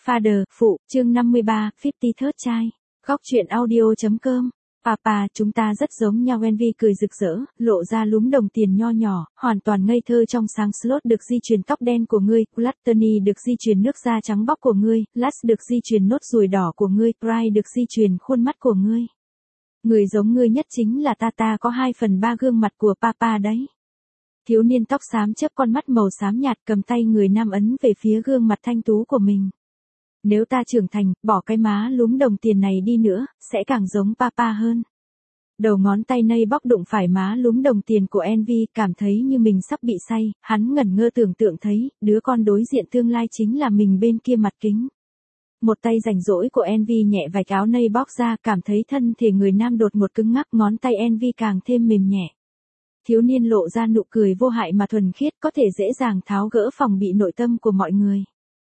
Father, phụ, chương 53, 53rd Child. Góc truyện audio.com. Papa, chúng ta rất giống nhau. Envy cười rực rỡ, lộ ra lúm đồng tiền nho nhỏ, hoàn toàn ngây thơ trong sáng. Slot được di truyền tóc đen của ngươi, Gluttony được di truyền nước da trắng bóc của ngươi, Lust được di truyền nốt ruồi đỏ của ngươi, Pride được di truyền khuôn mắt của ngươi. Người giống ngươi nhất chính là ta có 2/3 gương mặt của Papa đấy. Thiếu niên tóc xám chớp con mắt màu xám nhạt, cầm tay người nam ấn về phía gương mặt thanh tú của mình. Nếu ta trưởng thành, bỏ cái má lúm đồng tiền này đi nữa, sẽ càng giống Papa hơn. Đầu ngón tay nây bóc đụng phải má lúm đồng tiền của Envy, cảm thấy như mình sắp bị say, hắn ngẩn ngơ tưởng tượng thấy, đứa con đối diện tương lai chính là mình bên kia mặt kính. Một tay rảnh rỗi của Envy nhẹ vạch áo nây bóc ra, cảm thấy thân thể người nam đột ngột cứng ngắc, ngón tay Envy càng thêm mềm nhẹ. Thiếu niên lộ ra nụ cười vô hại mà thuần khiết, có thể dễ dàng tháo gỡ phòng bị nội tâm của mọi người.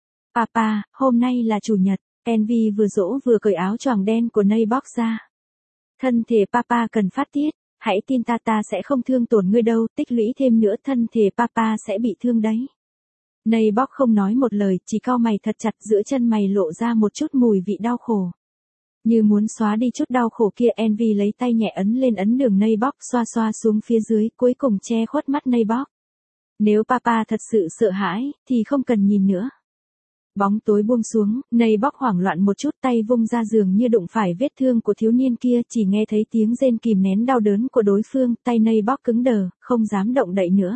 Papa, hôm nay là chủ nhật. Envy vừa dỗ vừa cởi áo choàng đen của Naybox ra. Thân thể Papa cần phát tiết, hãy tin ta sẽ không thương tổn ngươi đâu, tích lũy thêm nữa thân thể Papa sẽ bị thương đấy. Naybox không nói một lời, chỉ cau mày thật chặt, giữa chân mày lộ ra một chút mùi vị đau khổ. Như muốn xóa đi chút đau khổ kia, Envy lấy tay nhẹ ấn lên ấn đường Naybox, xoa xuống phía dưới, cuối cùng che khuất mắt Naybox. Nếu Papa thật sự sợ hãi, thì không cần nhìn nữa. Bóng tối buông xuống, Naybox hoảng loạn một chút, tay vung ra giường như đụng phải vết thương của thiếu niên kia, chỉ nghe thấy tiếng rên kìm nén đau đớn của đối phương, tay Naybox cứng đờ, không dám động đậy nữa.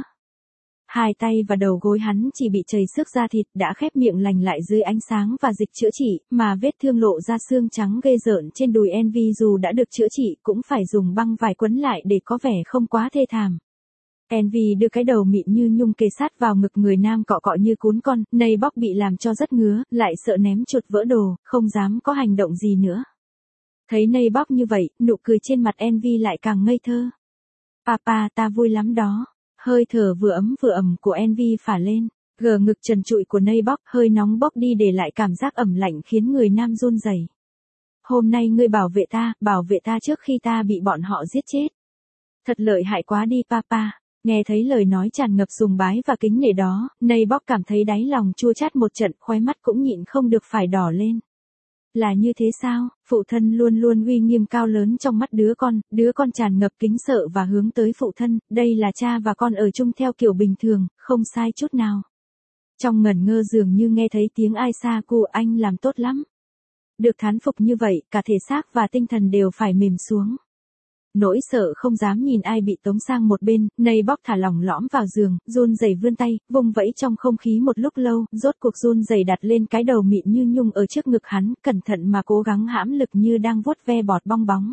Hai tay và đầu gối hắn chỉ bị chảy xước da thịt, đã khép miệng lành lại dưới ánh sáng và dịch chữa trị, mà vết thương lộ ra xương trắng ghê rợn trên đùi Envy dù đã được chữa trị cũng phải dùng băng vải quấn lại để có vẻ không quá thê thảm. Envy đưa cái đầu mịn như nhung kề sát vào ngực người nam, cọ cọ như cún con. Naybox bị làm cho rất ngứa, lại sợ ném chuột vỡ đồ, không dám có hành động gì nữa. Thấy Naybox như vậy, nụ cười trên mặt Envy lại càng ngây thơ. Papa, ta vui lắm đó. Hơi thở vừa ấm vừa ẩm của Envy phả lên, gờ ngực trần trụi của Naybox hơi nóng bốc đi để lại cảm giác ẩm lạnh khiến người nam run rẩy. Hôm nay ngươi bảo vệ ta trước khi ta bị bọn họ giết chết. Thật lợi hại quá đi Papa. Nghe thấy lời nói tràn ngập sùng bái và kính nể đó, Naybox cảm thấy đáy lòng chua chát một trận, khóe mắt cũng nhịn không được phải đỏ lên. Là như thế sao? Phụ thân luôn luôn uy nghiêm cao lớn trong mắt đứa con tràn ngập kính sợ và hướng tới phụ thân, đây là cha và con ở chung theo kiểu bình thường, không sai chút nào. Trong ngẩn ngơ dường như nghe thấy tiếng ai xa, cô anh làm tốt lắm. Được thán phục như vậy, cả thể xác và tinh thần đều phải mềm xuống. Nỗi sợ không dám nhìn ai bị tống sang một bên, Naybox thả lỏng lõm vào giường, run rẩy vươn tay, vung vẫy trong không khí một lúc lâu, rốt cuộc run rẩy đặt lên cái đầu mịn như nhung ở trước ngực hắn, cẩn thận mà cố gắng hãm lực như đang vuốt ve bọt bong bóng.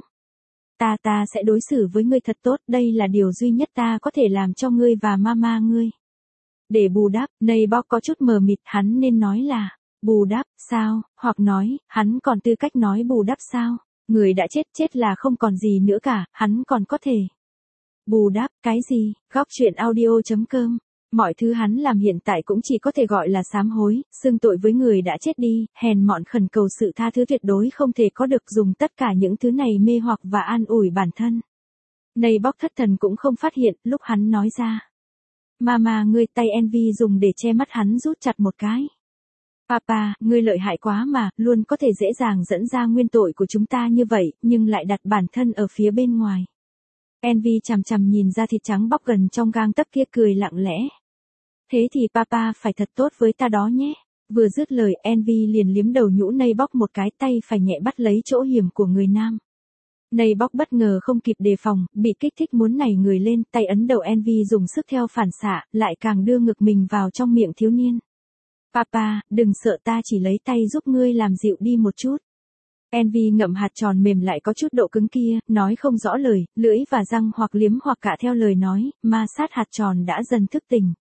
Ta sẽ đối xử với ngươi thật tốt, đây là điều duy nhất ta có thể làm cho ngươi và mama ngươi. Để bù đắp, Naybox có chút mờ mịt, hắn nên nói là, bù đắp, sao, hoặc nói, hắn còn tư cách nói bù đắp sao? Người đã chết là không còn gì nữa cả, hắn còn có thể bù đắp cái gì? Góc truyện audio.com. Mọi thứ hắn làm hiện tại cũng chỉ có thể gọi là sám hối, xưng tội với người đã chết đi, hèn mọn khẩn cầu sự tha thứ tuyệt đối không thể có được, dùng tất cả những thứ này mê hoặc và an ủi bản thân. Naybox thất thần cũng không phát hiện, lúc hắn nói ra. Mama ngươi, tay Envy dùng để che mắt hắn rút chặt một cái. Papa, ngươi lợi hại quá mà, luôn có thể dễ dàng dẫn ra nguyên tội của chúng ta như vậy, nhưng lại đặt bản thân ở phía bên ngoài. Envy chằm chằm nhìn ra thịt trắng bóc gần trong gang tấc kia, cười lặng lẽ. Thế thì Papa phải thật tốt với ta đó nhé. Vừa dứt lời, Envy liền liếm đầu nhũ Naybox một cái, tay phải nhẹ bắt lấy chỗ hiểm của người nam. Naybox bất ngờ không kịp đề phòng, bị kích thích muốn nảy người lên, tay ấn đầu Envy dùng sức theo phản xạ, lại càng đưa ngực mình vào trong miệng thiếu niên. Papa, đừng sợ, ta chỉ lấy tay giúp ngươi làm dịu đi một chút. Envy ngậm hạt tròn mềm lại có chút độ cứng kia, nói không rõ lời, lưỡi và răng hoặc liếm hoặc cả theo lời nói, ma sát hạt tròn đã dần thức tỉnh.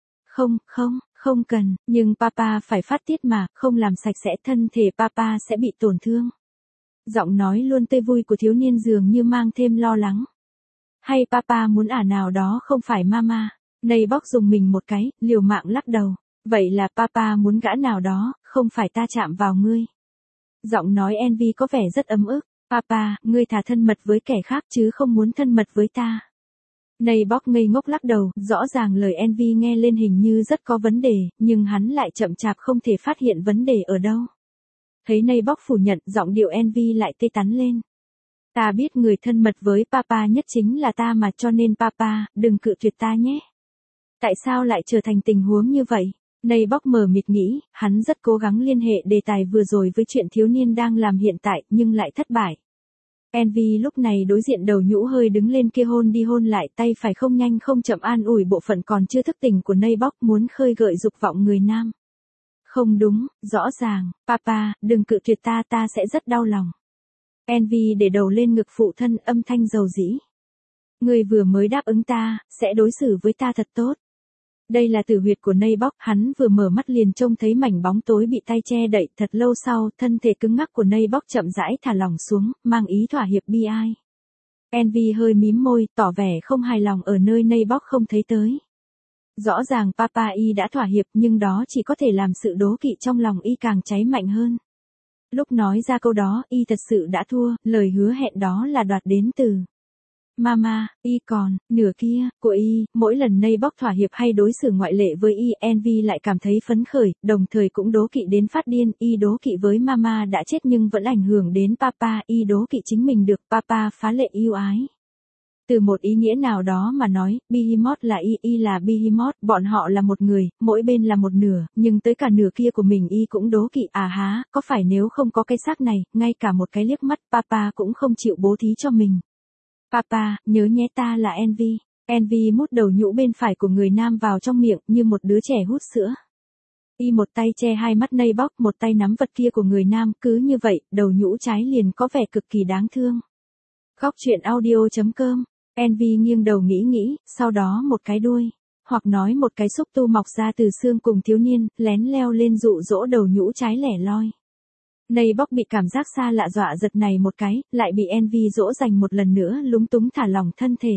Không cần, nhưng Papa phải phát tiết mà, không làm sạch sẽ thân thể Papa sẽ bị tổn thương. Giọng nói luôn tươi vui của thiếu niên dường như mang thêm lo lắng. Hay Papa muốn nào đó không phải mama? Naybox dùng mình một cái, liều mạng lắc đầu. Vậy là Papa muốn gã nào đó, không phải ta chạm vào ngươi. Giọng nói Envy có vẻ rất ấm ức. Papa, ngươi thà thân mật với kẻ khác chứ không muốn thân mật với ta. Naybox ngây ngốc lắc đầu, rõ ràng lời Envy nghe lên hình như rất có vấn đề, nhưng hắn lại chậm chạp không thể phát hiện vấn đề ở đâu. Thấy Neighbor phủ nhận, giọng điệu Envy lại tê tắn lên. Ta biết người thân mật với Papa nhất chính là ta mà, cho nên Papa, đừng cự tuyệt ta nhé. Tại sao lại trở thành tình huống như vậy? Neighbor mờ mịt nghĩ, hắn rất cố gắng liên hệ đề tài vừa rồi với chuyện thiếu niên đang làm hiện tại, nhưng lại thất bại. Envy lúc này đối diện đầu nhũ hơi đứng lên kia hôn đi hôn lại, tay phải không nhanh không chậm an ủi bộ phận còn chưa thức tỉnh của Neighbor, muốn khơi gợi dục vọng người nam. Không đúng, rõ ràng, Papa, đừng cự tuyệt ta, ta sẽ rất đau lòng. Envy để đầu lên ngực phụ thân, âm thanh dầu dĩ. Người vừa mới đáp ứng ta, sẽ đối xử với ta thật tốt. Đây là tử huyệt của Neighbor, hắn vừa mở mắt liền trông thấy mảnh bóng tối bị tay che đậy, thật lâu sau, thân thể cứng ngắc của Neighbor chậm rãi thả lỏng xuống, mang ý thỏa hiệp bi ai. Envy hơi mím môi, tỏ vẻ không hài lòng ở nơi Neighbor không thấy tới. Rõ ràng Papa y đã thỏa hiệp, nhưng đó chỉ có thể làm sự đố kỵ trong lòng y càng cháy mạnh hơn. Lúc nói ra câu đó, y thật sự đã thua, lời hứa hẹn đó là đoạt đến từ Mama, y còn, nửa kia, của y, mỗi lần Neighbor thỏa hiệp hay đối xử ngoại lệ với y, Envy lại cảm thấy phấn khởi, đồng thời cũng đố kỵ đến phát điên, y đố kỵ với Mama đã chết nhưng vẫn ảnh hưởng đến Papa, y đố kỵ chính mình được Papa phá lệ yêu ái. Từ một ý nghĩa nào đó mà nói, Behemoth là y là Behemoth, bọn họ là một người, mỗi bên là một nửa, nhưng tới cả nửa kia của mình y cũng đố kỵ, có phải nếu không có cái xác này, ngay cả một cái liếc mắt Papa cũng không chịu bố thí cho mình. Papa, nhớ nhé, ta là Envy. Envy mút đầu nhũ bên phải của người nam vào trong miệng như một đứa trẻ hút sữa. Y một tay che hai mắt Neighbor, một tay nắm vật kia của người nam, cứ như vậy, đầu nhũ trái liền có vẻ cực kỳ đáng thương. Góc truyện audio.com. Envy nghiêng đầu nghĩ, sau đó một cái đuôi, hoặc nói một cái xúc tu mọc ra từ xương cùng thiếu niên, lén leo lên dụ dỗ đầu nhũ trái lẻ loi. Neighbor bị cảm giác xa lạ dọa giật này một cái, lại bị Envy dỗ dành một lần nữa, lúng túng thả lỏng thân thể.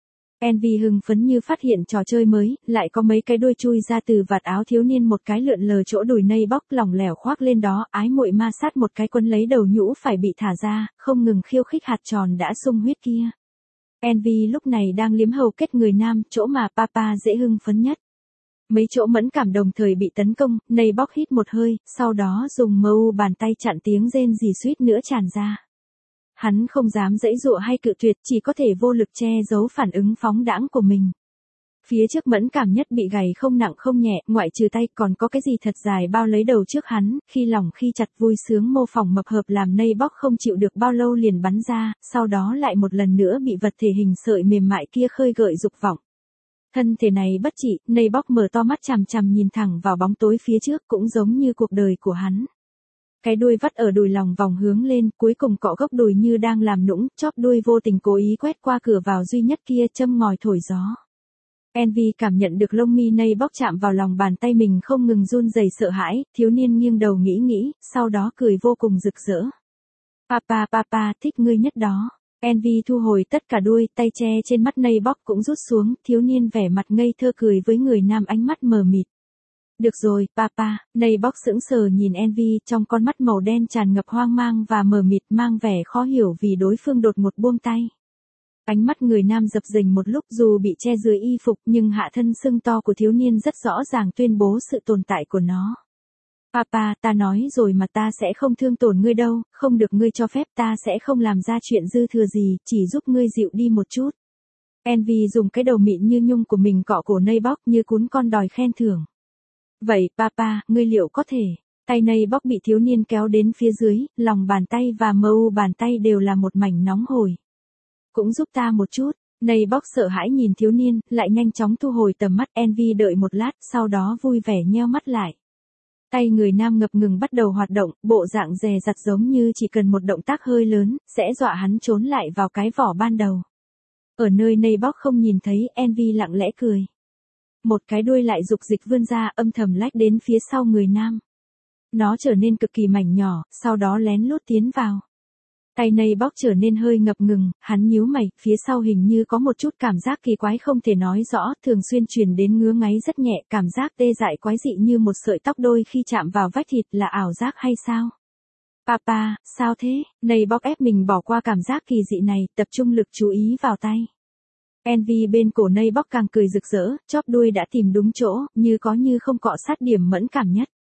Envy hưng phấn như phát hiện trò chơi mới, lại có mấy cái đuôi chui ra từ vạt áo thiếu niên, một cái lượn lờ chỗ đùi Neighbor, lỏng lẻo khoác lên đó, ái muội ma sát một cái quấn lấy đầu nhũ phải bị thả ra, không ngừng khiêu khích hạt tròn đã sung huyết kia. Envy lúc này đang liếm hầu kết người nam, chỗ mà Papa dễ hưng phấn nhất. Mấy chỗ mẫn cảm đồng thời bị tấn công, Neighbor hít một hơi, sau đó dùng mu bàn tay chặn tiếng rên rỉ suýt nữa tràn ra. Hắn không dám giãy giụa hay cự tuyệt, chỉ có thể vô lực che giấu phản ứng phóng đãng của mình. Phía trước mẫn cảm nhất bị gầy không nặng không nhẹ, ngoại trừ tay còn có cái gì thật dài bao lấy đầu trước hắn, khi lòng khi chặt vui sướng mô phỏng mập hợp làm Neighbor không chịu được bao lâu liền bắn ra, sau đó lại một lần nữa bị vật thể hình sợi mềm mại kia khơi gợi dục vọng. Thân thể này bất trị, Neighbor mở to mắt chằm chằm nhìn thẳng vào bóng tối phía trước, cũng giống như cuộc đời của hắn. Cái đuôi vắt ở đùi lòng vòng hướng lên, cuối cùng cọ gốc đùi như đang làm nũng, chóp đuôi vô tình cố ý quét qua cửa vào duy nhất kia, châm ngòi thổi gió. Envy cảm nhận được lông mi Neighbor chạm vào lòng bàn tay mình không ngừng run rẩy sợ hãi, thiếu niên nghiêng đầu nghĩ, sau đó cười vô cùng rực rỡ. Papa, thích ngươi nhất đó. Envy thu hồi tất cả đuôi, tay che trên mắt Neighbor cũng rút xuống, thiếu niên vẻ mặt ngây thơ cười với người nam ánh mắt mờ mịt. Được rồi, Papa, Neighbor sững sờ nhìn Envy, trong con mắt màu đen tràn ngập hoang mang và mờ mịt, mang vẻ khó hiểu vì đối phương đột ngột buông tay. Ánh mắt người nam dập dềnh một lúc, dù bị che dưới y phục nhưng hạ thân sưng to của thiếu niên rất rõ ràng tuyên bố sự tồn tại của nó. Papa, ta nói rồi mà, ta sẽ không thương tổn ngươi đâu, không được ngươi cho phép, ta sẽ không làm ra chuyện dư thừa gì, chỉ giúp ngươi dịu đi một chút. Envy dùng cái đầu mịn như nhung của mình cọ cổ Neighbor như cún con đòi khen thưởng. Vậy, Papa, ngươi liệu có thể? Tay Neighbor bị thiếu niên kéo đến phía dưới, lòng bàn tay và mu bàn tay đều là một mảnh nóng hổi. Cũng giúp ta một chút. Neighbor sợ hãi nhìn thiếu niên, lại nhanh chóng thu hồi tầm mắt. Envy đợi một lát, sau đó vui vẻ nheo mắt lại. Tay người nam ngập ngừng bắt đầu hoạt động, bộ dạng dè dặt giống như chỉ cần một động tác hơi lớn, sẽ dọa hắn trốn lại vào cái vỏ ban đầu. Ở nơi Neighbor không nhìn thấy, Envy lặng lẽ cười. Một cái đuôi lại dục dịch vươn ra, âm thầm lách đến phía sau người nam. Nó trở nên cực kỳ mảnh nhỏ, sau đó lén lút tiến vào. Tay Neighbor trở nên hơi ngập ngừng, hắn nhíu mày, phía sau hình như có một chút cảm giác kỳ quái không thể nói rõ, thường xuyên truyền đến ngứa ngáy rất nhẹ, cảm giác tê dại quái dị như một sợi tóc đôi khi chạm vào vách thịt, là ảo giác hay sao? Papa, sao thế? Neighbor ép mình bỏ qua cảm giác kỳ dị này, tập trung lực chú ý vào tay. Envy bên cổ Neighbor càng cười rực rỡ, chóp đuôi đã tìm đúng chỗ, như có như không cọ sát điểm mẫn cảm nhất.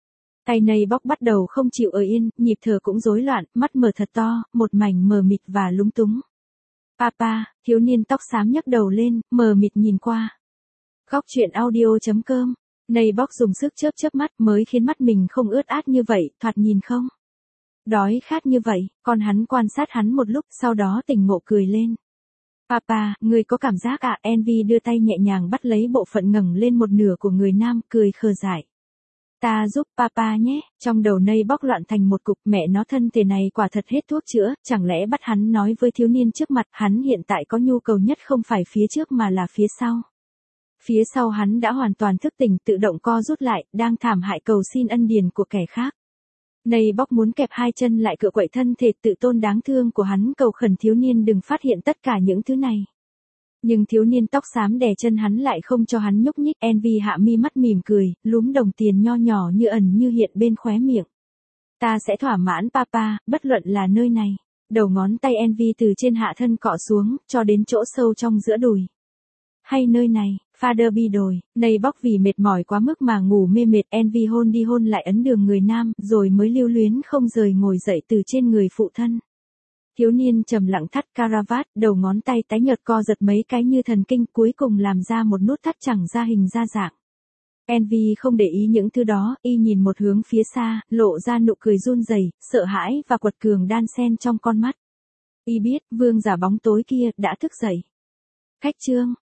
Tay này bóc bắt đầu không chịu ở yên, nhịp thở cũng rối loạn, mắt mở thật to, một mảnh mờ mịt và lúng túng. Papa, thiếu niên tóc xám nhấc đầu lên, mờ mịt nhìn qua. Góc truyện audio.com. Này bóc dùng sức chớp chớp mắt mới khiến mắt mình không ướt át như vậy, thoạt nhìn không đói khát như vậy, còn hắn quan sát hắn một lúc sau đó tỉnh ngộ cười lên. Papa, người có cảm giác à? Envy đưa tay nhẹ nhàng bắt lấy bộ phận ngẩng lên một nửa của người nam, cười khờ dại. Ta giúp Papa nhé, trong đầu Nây bóc loạn thành một cục, mẹ nó thân thể này quả thật hết thuốc chữa, chẳng lẽ bắt hắn nói với thiếu niên trước mặt, hắn hiện tại có nhu cầu nhất không phải phía trước mà là phía sau. Phía sau hắn đã hoàn toàn thức tỉnh, tự động co rút lại, đang thảm hại cầu xin ân điển của kẻ khác. Nây bóc muốn kẹp hai chân lại cựa quậy thân thể tự tôn đáng thương của hắn, cầu khẩn thiếu niên đừng phát hiện tất cả những thứ này. Nhưng thiếu niên tóc xám đè chân hắn lại không cho hắn nhúc nhích. Envy hạ mi mắt mỉm cười, lúm đồng tiền nho nhỏ như ẩn như hiện bên khóe miệng. Ta sẽ thỏa mãn Papa, bất luận là nơi này. Đầu ngón tay Envy từ trên hạ thân cọ xuống, cho đến chỗ sâu trong giữa đùi. Hay nơi này, Father bi đồi, Nây bóc vì mệt mỏi quá mức mà ngủ mê mệt. Envy hôn đi hôn lại ấn đường người nam, rồi mới lưu luyến không rời ngồi dậy từ trên người phụ thân. Thiếu niên trầm lặng thắt caravat, đầu ngón tay tái nhợt co giật mấy cái như thần kinh, cuối cùng làm ra một nút thắt chẳng ra hình ra dạng. Envy không để ý những thứ đó, y nhìn một hướng phía xa, lộ ra nụ cười run rẩy, sợ hãi và quật cường đan xen trong con mắt. Y biết, vương giả bóng tối kia đã thức dậy. Khách chương